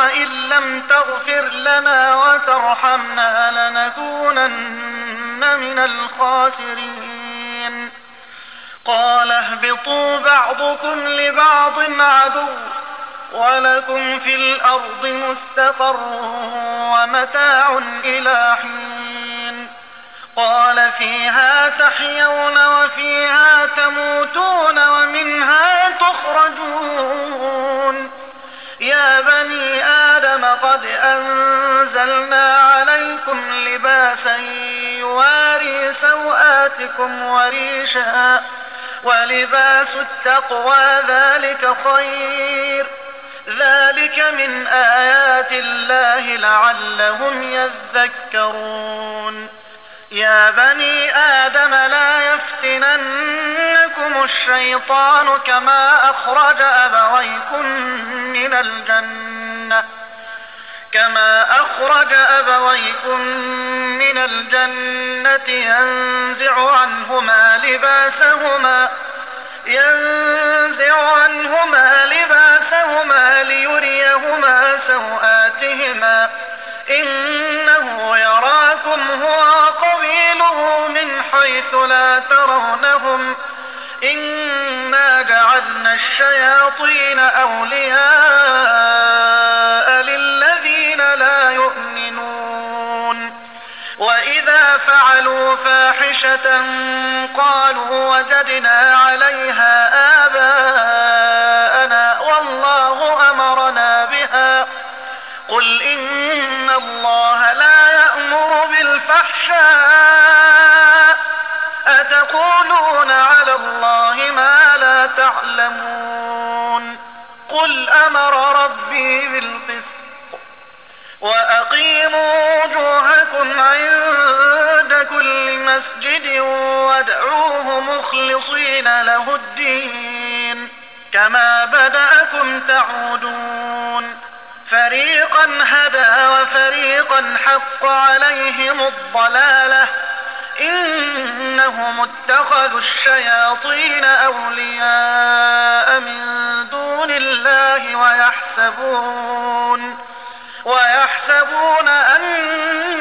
وإن لم تغفر لنا وترحمنا لنكونن من الخاسرين. قال اهبطوا بعضكم لبعض عدو ولكم في الأرض مستقر ومتاع إلى حين. قال فيها تحيون وفيها تموتون ومنها تخرجون. يا بني آدم قد أنزلنا عليكم لباسا يواري سوآتكم وريشا ولباس التقوى ذلك خير. ذلك من آيات الله لعلهم يذكرون. يا بني آدم لا يفتننكم الشيطان كما أخرج أبويكم من الجنة ينزع عنهما لباسهما ليريهما سوآتهما إنه يراكم هو وقبيله من حيث لا ترونهم إنا جعلنا الشياطين أولياء للذين لا يؤمنون. وإذا فعلوا فاحشة قالوا وجدنا عليها آباءنا والله أمرنا بها. قل إن الله لا يأمر بالفحشاء أتقولون على الله ما لا تعلمون. قل أمر ربي بالقسط وأقيموا وجوهكم عند كل مسجد وادعوه مخلصين له الدين كما بدأكم تعودون. فريقا هدى وفريقا حق عليهم الضلالة إنهم اتخذوا الشياطين أولياء من دون الله ويحسبون أن